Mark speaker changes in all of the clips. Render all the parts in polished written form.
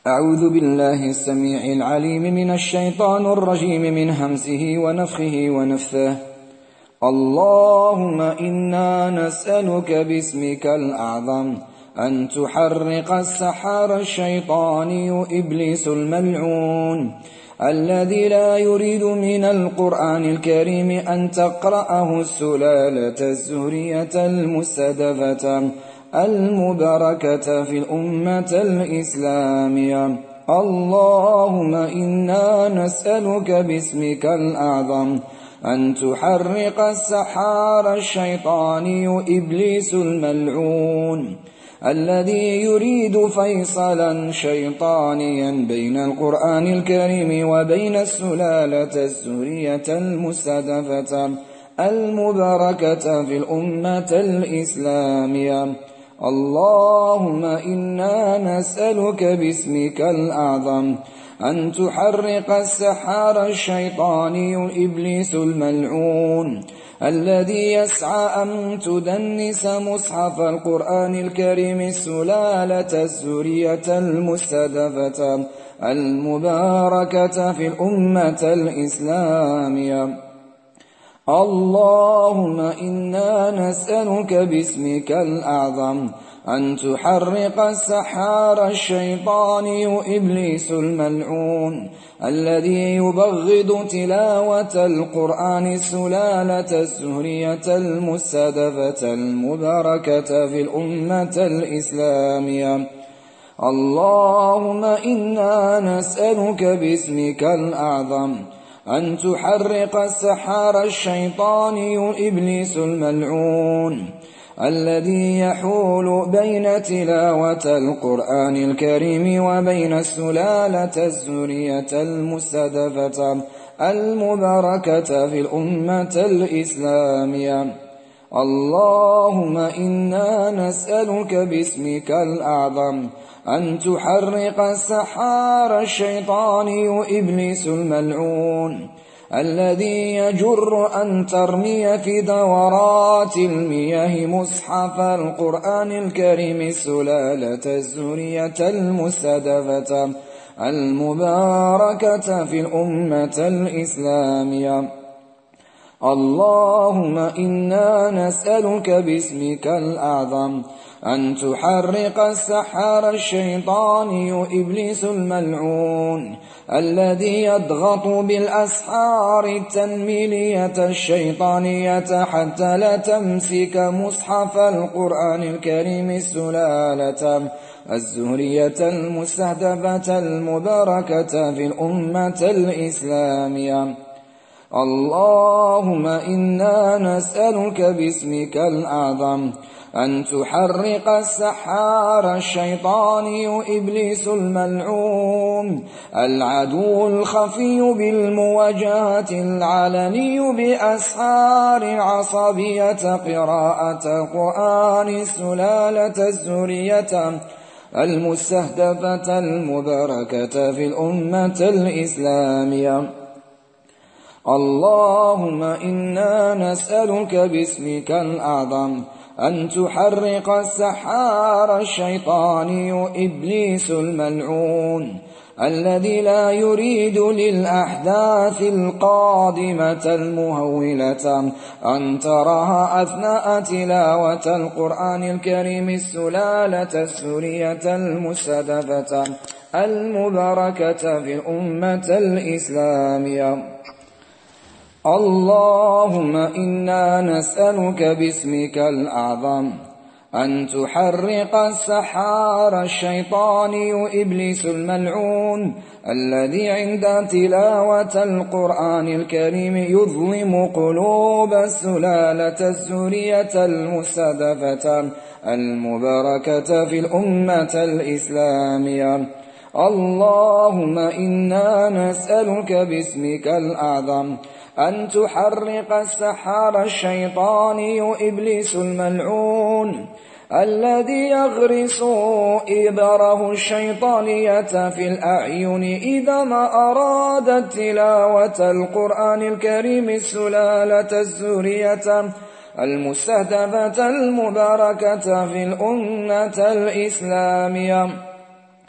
Speaker 1: أعوذ بالله السميع العليم من الشيطان الرجيم من همزه ونفخه ونفثه. اللهم إنا نسألك باسمك الأعظم أن تحرق السحار الشيطاني إبليس الملعون الذي لا يريد من القرآن الكريم أن تقرأه السلالة الزهرية المستهدفة المباركة في الأمة الإسلامية. اللهم إنا نسألك باسمك الأعظم أن تحرق السحار الشيطاني إبليس الملعون الذي يريد فيصلا شيطانيا بين القرآن الكريم وبين السلالة الزهرية المستهدفة المباركة في الأمة الإسلامية. اللهم إنا نسألك باسمك الأعظم أن تحرق السحار الشيطاني إبليس الملعون الذي يسعى أن تدنس مصحف القرآن الكريم السلالة الزهرية المستهدفة المباركة في الأمة الإسلامية. اللهم إنا نسألك باسمك الأعظم أن تحرق السحار الشيطاني إبليس الملعون الذي يبغض تلاوة القرآن السلالة الزهرية المستهدفة المباركة في الأمة الإسلامية. اللهم إنا نسألك باسمك الأعظم أن تحرق السحار الشيطاني إبليس الملعون الذي يحول بين تلاوة القرآن الكريم وبين السلالة الزهرية المستهدفة المباركة في الأمة الإسلامية. اللهم إنا نسألك باسمك الأعظم أن تحرق السحار الشيطاني إبليس الملعون الذي يجر أن ترمي في دورات المياه مصحف القرآن الكريم السلالة الزهرية المستهدفة المباركة في الأمة الإسلامية. اللهم إنا نسألك باسمك الأعظم أن تحرق السحار الشيطاني إبليس الملعون الذي يضغط بالأسحار التنميلية الشيطانية حتى لا تمسك مصحف القرآن الكريم السلالة الزهرية المستهدفة المباركة في الأمة الإسلامية. اللهم إنا نسألك باسمك الأعظم أن تحرق السحار الشيطاني إبليس الملعون العدو الخفي بالمواجهة العلني بأسحار عصبية قراءة القرآن السلالة الزهرية المستهدفة المباركة في الأمة الإسلامية. اللهم إنا نسألك باسمك الأعظم أن تحرق السحار الشيطاني إبليس الملعون الذي لا يريد للأحداث القادمة المهولة أن تراها أثناء تلاوة القرآن الكريم السلالة الزهرية المستهدفة المباركة في الأمة الإسلامية. اللهم إنا نسألك باسمك الأعظم أن تحرق السحار الشيطاني إبليس الملعون الذي عند تلاوة القرآن الكريم يظلم قلوب السلالة الزهرية المستهدفة المباركة في الأمة الإسلامية. اللهم إنا نسألك باسمك الأعظم أن تحرق السحار الشيطاني إبليس الملعون الذي يغرس إبره الشيطانية في الأعين إذا ما أراد تلاوة القرآن الكريم السلالة الزهرية المستهدفة المباركة في الأمة الإسلامية.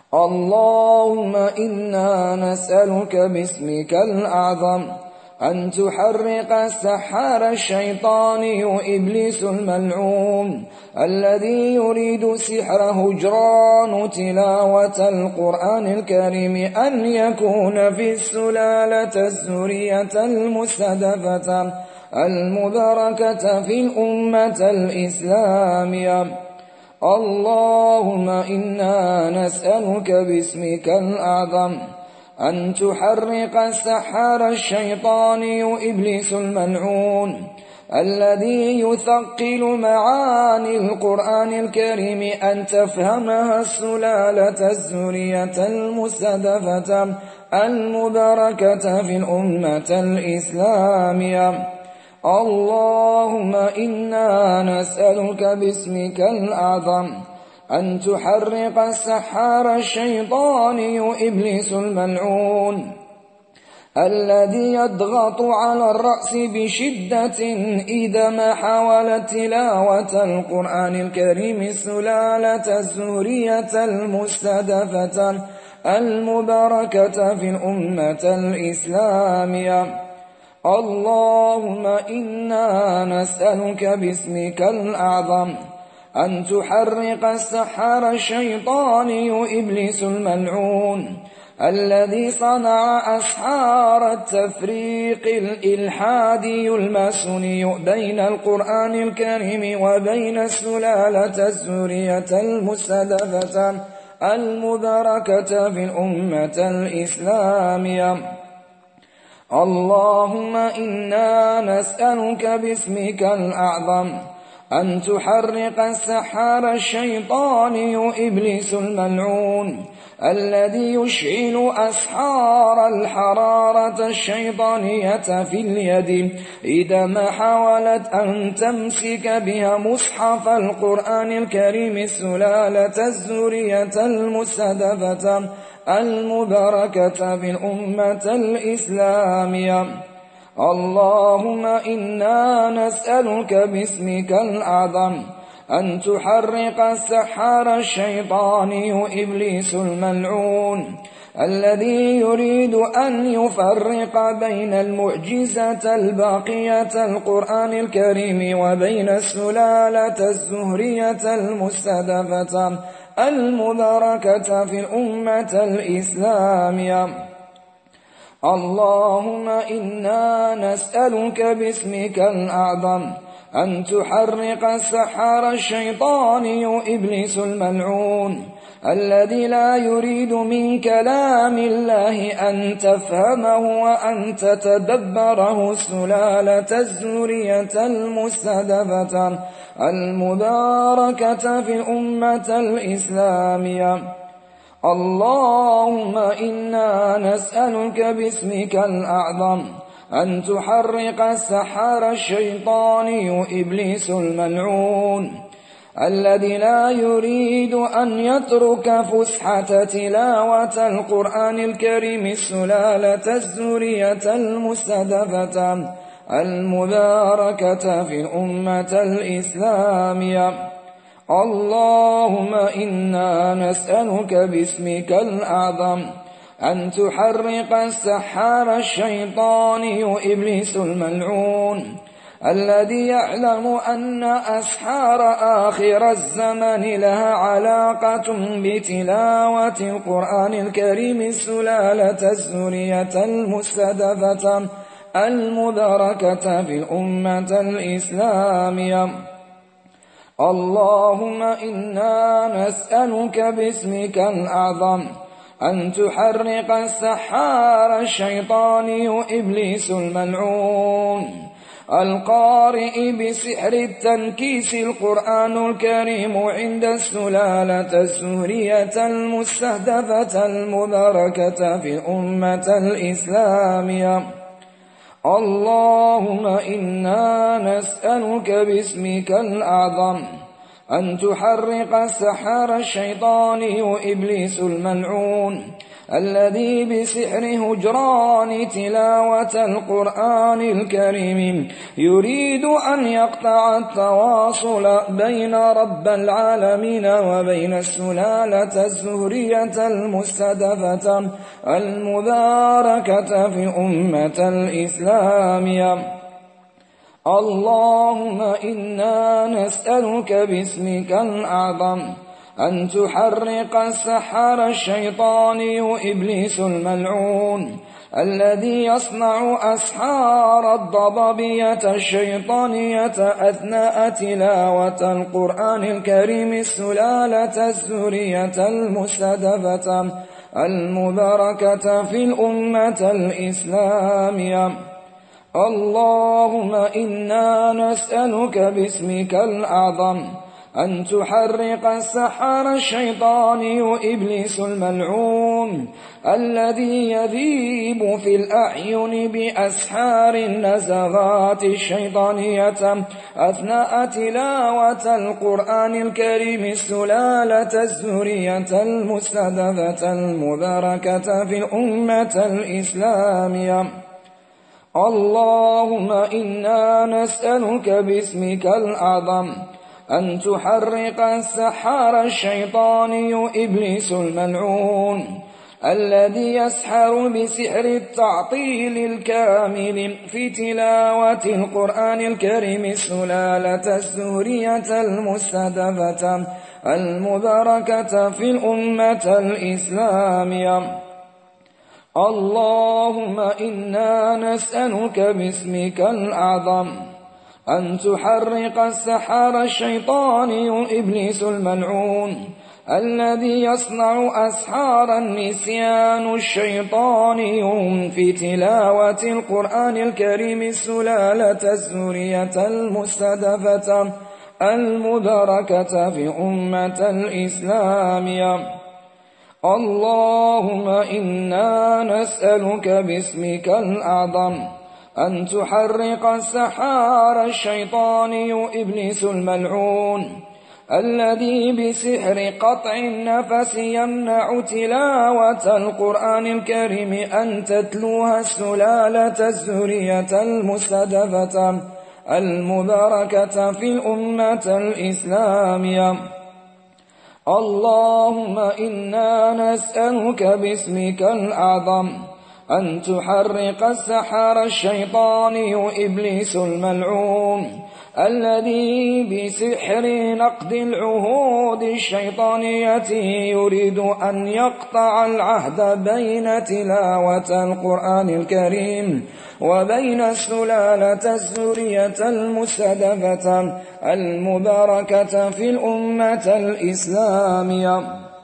Speaker 1: اللهم إنا نسألك باسمك الأعظم أن تحرق السحار الشيطاني إبليس الملعون الذي يريد سحر هجران تلاوة القرآن الكريم أن يكون في السلالة الذرية المستهدفة المباركة في الأمة الإسلامية. اللهم إنا نسألك باسمك الأعظم أن تحرق السحار الشيطاني إبليس الملعون الذي يثقل معاني القرآن الكريم أن تفهمها السلالة الذرية المستهدفة المباركة في الأمة الإسلامية. اللهم إنا نسألك باسمك الأعظم أن تحرق السحار الشيطاني إبليس الملعون الذي يضغط على الرأس بشدة إذا ما حاول تلاوة القرآن الكريم السلالة الذرية المستهدفة المباركة في الأمة الإسلامية. اللهم إنا نسألك باسمك الأعظم أن تحرق السحار الشيطاني إبليس الملعون الذي صنع أسحار التفريق الإلحادي الماسوني بين القرآن الكريم وبين السلالة الذرية المستهدفة المباركة في الأمة الإسلامية. اللهم إنا نسألك باسمك الأعظم أن تحرق السحار الشيطاني إبليس الملعون الذي يشعل أسحار الحرارة الشيطانية في اليد إذا ما حاولت أن تمسك بها مصحف القرآن الكريم السلالة الذرية المستهدفة المباركة في الأمة الإسلامية. اللهم إنا نسألك باسمك الأعظم أن تحرق السحار الشيطاني إبليس الملعون الذي يريد أن يفرق بين المعجزة الباقية القرآن الكريم وبين السلالة الزهرية المستهدفة المباركة في الأمة الإسلامية. اللهم إنا نسألك باسمك الأعظم أن تحرق السحار الشيطاني إبليس الملعون الذي لا يريد من كلام الله أن تفهمه وأن تتدبره السلالة الذرية المستهدفة المباركة في الأمة الإسلامية. اللهم إنا نسألك باسمك الأعظم أن تحرق السحار الشيطاني إبليس الملعون الذي لا يريد أن يترك فسحة تلاوة القرآن الكريم السلالة الذرية المستهدفة المباركة في الأمة الإسلامية. اللهم إنا نسألك باسمك الأعظم أن تحرق السحار الشيطاني إبليس الملعون الذي يعلم أن أسحار آخر الزمن لها علاقة بتلاوة القرآن الكريم السلالة الذرية المستهدفة المباركة في الأمة الإسلامية. اللهم إنا نسألك باسمك الأعظم أن تحرق السحار الشيطاني إبليس الملعون القارئ بسحر التنكيس القرآن الكريم عند السلالة السورية المستهدفة المباركة في الأمة الإسلامية. اللهم إنا نسألك باسمك الأعظم أن تحرق السحار الشيطاني إبليس الملعون الذي بسحر هجران تلاوة القرآن الكريم يريد أن يقطع التواصل بين رب العالمين وبين السلالة الزهرية المستدفة المباركة في أمة الإسلام. اللهم إنا نسألك باسمك الأعظم أن تحرق السحر الشيطاني إبليس الملعون الذي يصنع أسحار الضبابية الشيطانية أثناء تلاوة القرآن الكريم السلالة الزهرية المستدفة المباركة في الأمة الإسلامية. اللهم إنا نسألك باسمك الأعظم أن تحرق السحر الشيطاني إبليس الملعون الذي يذيب في الأعين بأسحار النزغات الشيطانية أثناء تلاوة القرآن الكريم السلالة الزهرية المستدفة المباركة في الأمة الإسلامية. اللهم إنا نسألك باسمك الأعظم أن تحرق السحر الشيطاني إبليس الملعون الذي يسحر بسحر التعطيل الكامل في تلاوة القرآن الكريم السلالة الزهرية المستدفة المباركة في الأمة الإسلامية. اللهم إنا نسألك باسمك الأعظم أن تحرق السحر الشيطاني إبليس الملعون الذي يصنع أسحار النسيان الشيطاني في تلاوة القرآن الكريم السلالة الزهرية المستدفة المباركة في أمة الإسلامية. اللهم إنا نسألك باسمك الأعظم أن تحرق السحار الشيطاني إبليس الملعون الذي بسحر قطع النفس يمنع تلاوة القرآن الكريم أن تتلوها السلالة الزهرية المستدفة المباركة في الأمة الإسلامية. اللهم إنا نسألك باسمك الأعظم أن تحرق السحر الشيطاني إبليس الملعون الذي بسحر نقد العهود الشيطانية يريد أن يقطع العهد بين تلاوة القرآن الكريم وبين السلالة الزهرية المستدفة المباركة في الأمة الإسلامية.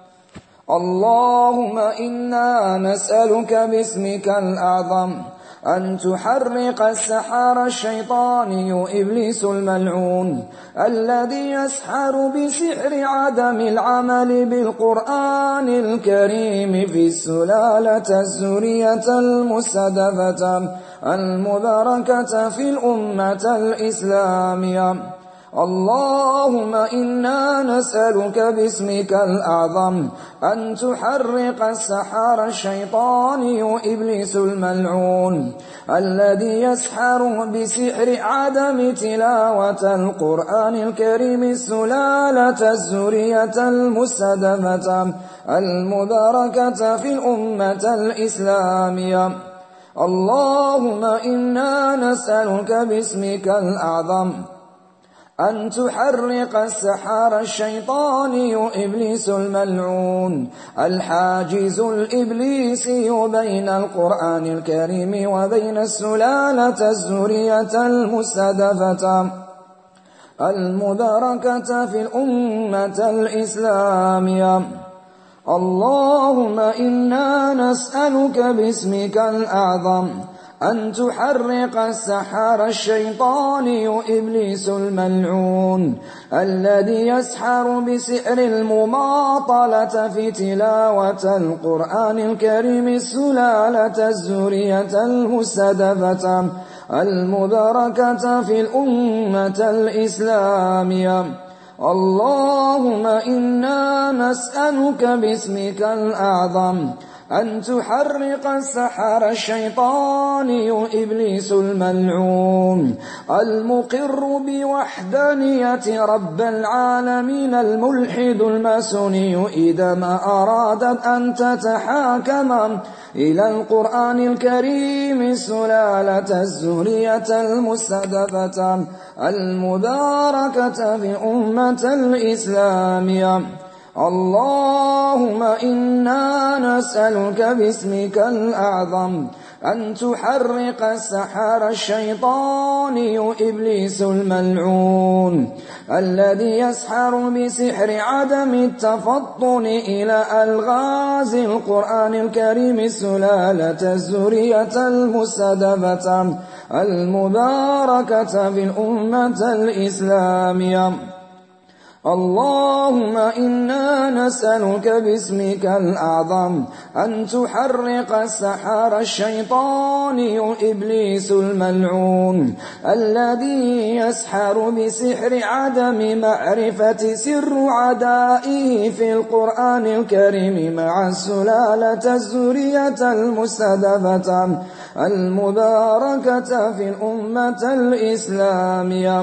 Speaker 1: اللهم إنا نسألك باسمك الأعظم أن تحرق السحر الشيطاني إبليس الملعون الذي يسحر بسحر عدم العمل بالقرآن الكريم في السلالة الزهرية المستدفة المباركة في الأمة الإسلامية. اللهم إنا نسألك باسمك الأعظم أن تحرق السحر الشيطاني إبليس الملعون الذي يسحر بسحر عدم تلاوة القرآن الكريم السلالة الزهرية المستدفة المباركة في الأمة الإسلامية. اللهم إنا نسألك باسمك الأعظم أن تحرق السحر الشيطاني إبليس الملعون الحاجز الإبليسي بين القرآن الكريم وبين السلالة الزهرية المستدفة المباركة في الأمة الإسلامية. اللهم إنا نسألك باسمك الأعظم أن تحرق السحر الشيطاني إبليس الملعون الذي يسحر بسحر المماطلة في تلاوة القرآن الكريم السلالة الزهرية المستدفة المباركة في الأمة الإسلامية. اللهم إنا نسألك باسمك الأعظم أن تحرق السحر الشيطاني إبليس الملعون المقر بوحدانية رب العالمين الملحد الماسوني إذا ما أرادت أن تتحاكم إلى القرآن الكريم السلالة الزهرية المستهدفة المباركة في أمة الإسلام. اللهم إنا نسألك باسمك الأعظم أن تحرق السحر الشيطاني إبليس الملعون الذي يسحر بسحر عدم التفطن إلى ألغاز القرآن الكريم السلالة الزهرية المستهدفة المباركة في الأمة الإسلامية. اللهم إنا نسألك باسمك الأعظم أن تحرق السحر الشيطاني إبليس الملعون الذي يسحر بسحر عدم معرفة سر عدائه في القرآن الكريم مع السلالة الزهرية المستهدفة المباركة في الأمة الإسلامية.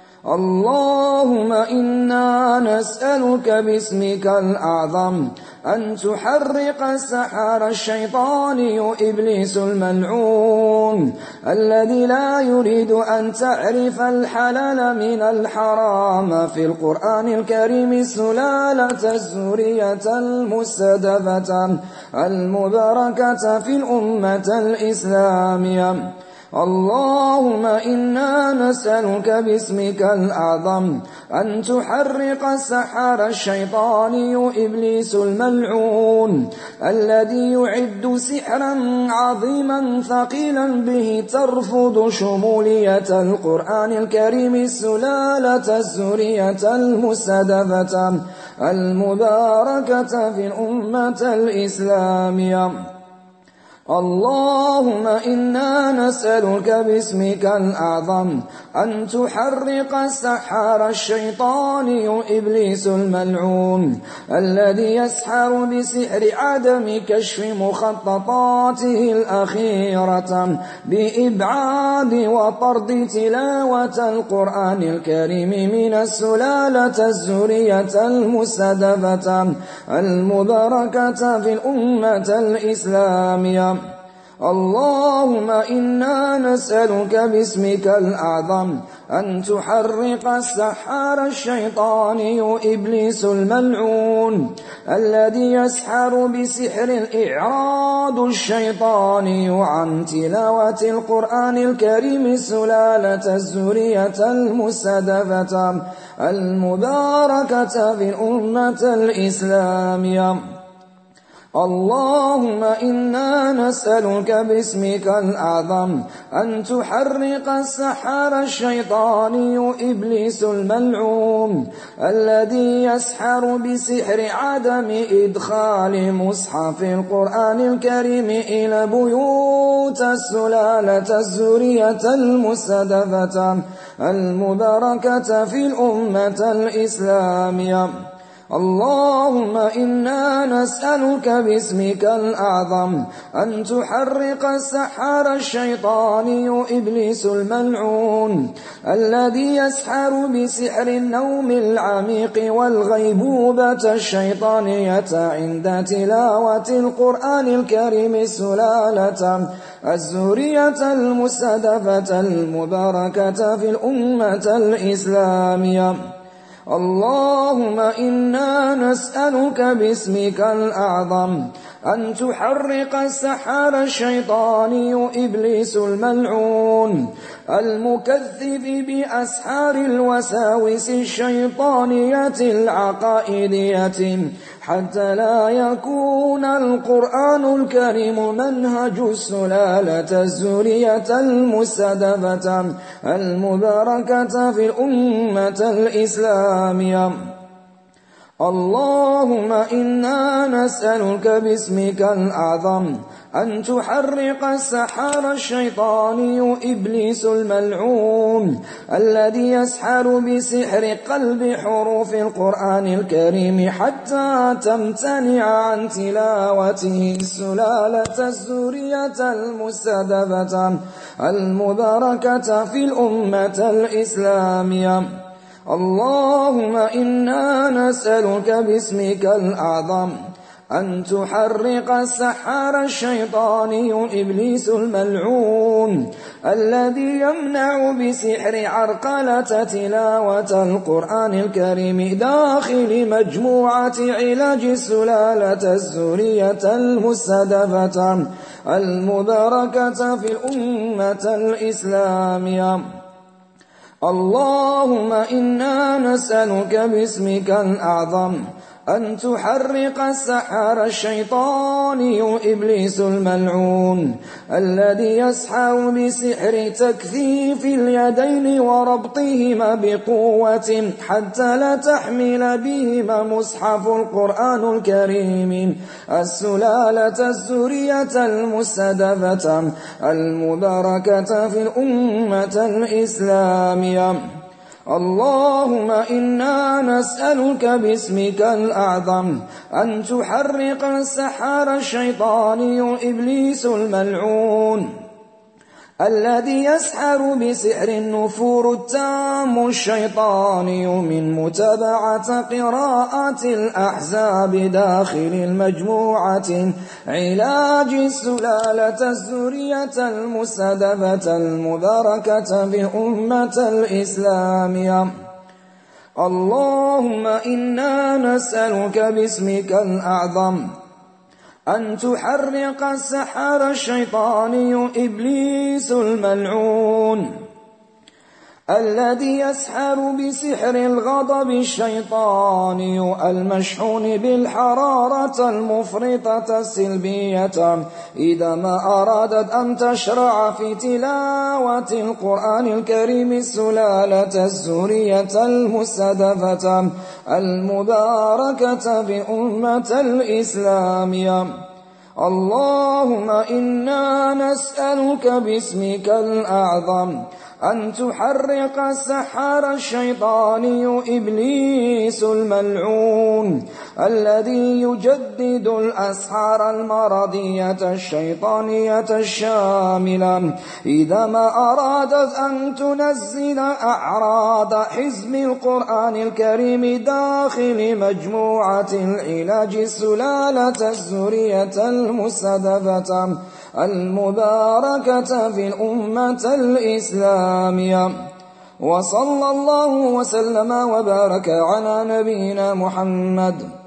Speaker 1: اللهم إنا نسألك باسمك الأعظم أن تحرق السحر الشيطاني إبليس الملعون الذي لا يريد أن تعرف الحلال من الحرام في القرآن الكريم السلالة الزهرية المستهدفة المباركة في الأمة الإسلامية. اللهم إنا نسألك باسمك الأعظم أن تحرق السحر الشيطاني إبليس الملعون الذي يعد سحرا عظيما ثقيلا به ترفض شمولية القرآن الكريم السلالة الزهرية المستهدفة المباركة في الأمة الإسلامية. اللهم إنا نسألك باسمك الأعظم أن تحرق السحر الشيطاني إبليس الملعون الذي يسحر بسحر عدم كشف مخططاته الأخيرة بإبعاد وطرد تلاوة القرآن الكريم من السلالة الزهرية المستهدفة المباركة في الأمة الإسلامية. اللهم إنا نسألك باسمك الأعظم أن تحرق السحر الشيطاني إبليس الملعون الذي يسحر بسحر الإعراض الشيطاني عن تلاوة القرآن الكريم السلالة الزهرية المستهدفة المباركة في الأمة الإسلامية. اللهم إنا نسألك باسمك الأعظم أن تحرق السحر الشيطاني إبليس الملعون الذي يسحر بسحر عدم إدخال مصحف القرآن الكريم إلى بيوت السلالة الزهرية المستهدفة المباركة في الأمة الإسلامية. اللهم إنا نسألك باسمك الأعظم أن تحرق السحر الشيطاني إبليس الملعون الذي يسحر بسحر النوم العميق والغيبوبة الشيطانية عند تلاوة القرآن الكريم السلالة الزهرية المستهدفة المباركة في الأمة الإسلامية. اللهم إنا نسألك باسمك الأعظم أن تحرق السحر الشيطاني إبليس الملعون المكذب بأسحار الوساوس الشيطانية العقائدية حتى لا يكون القرآن الكريم منهج السلالة الزهرية المستهدفة المباركة في الأمة الإسلامية. اللهم إنا نسألك باسمك الأعظم أن تحرق السحر الشيطاني إبليس الملعون الذي يسحر بسحر قلب حروف القرآن الكريم حتى تمتنع عن تلاوته السلالة الزورية المستهدفة المباركة في الأمة الإسلامية. اللهم إنا نسألك باسمك الأعظم أن تحرق السحر الشيطاني إبليس الملعون الذي يمنع بسحر عرقلة تلاوة القرآن الكريم داخل مجموعة علاج السلالة الزورية المستهدفة المباركة في الأمة الإسلامية. اللهم إنا نسألك باسمك الأعظم أن تحرق السحر الشيطاني إبليس الملعون الذي يسحر بسحر تكثيف اليدين وربطهما بقوة حتى لا تحمل بهما مصحف القرآن الكريم السلالة الزورية المستهدفة المباركة في الأمة الإسلامية. اللهم إنا نسألك باسمك الأعظم أن تحرق السحر الشيطاني إبليس الملعون الذي يسحر بسحر النفور التام الشيطاني من متابعة قراءة الأحزاب داخل المجموعة علاج السلالة الزورية المستهدفة المباركة بأمة الإسلامية. اللهم إنا نسألك باسمك الأعظم أن تحرق السحر الشيطاني إبليس الملعون الذي يسحر بسحر الغضب الشيطاني المشحون بالحرارة المفرطة السلبية إذا ما أرادت أن تشرع في تلاوة القرآن الكريم السلالة الزورية المستهدفة المباركة بأمة الإسلامية. اللهم إنا نسألك باسمك الأعظم أن تحرق السحر الشيطاني إبليس الملعون الذي يجدد الأسحار المرضية الشيطانية الشاملة إذا ما أرادت أن تنزل أعراض حزب القرآن الكريم داخل مجموعة العلاج السلالة الزورية المستهدفة المباركة في الأمة الإسلامية. وصلى الله وسلم وبارك على نبينا محمد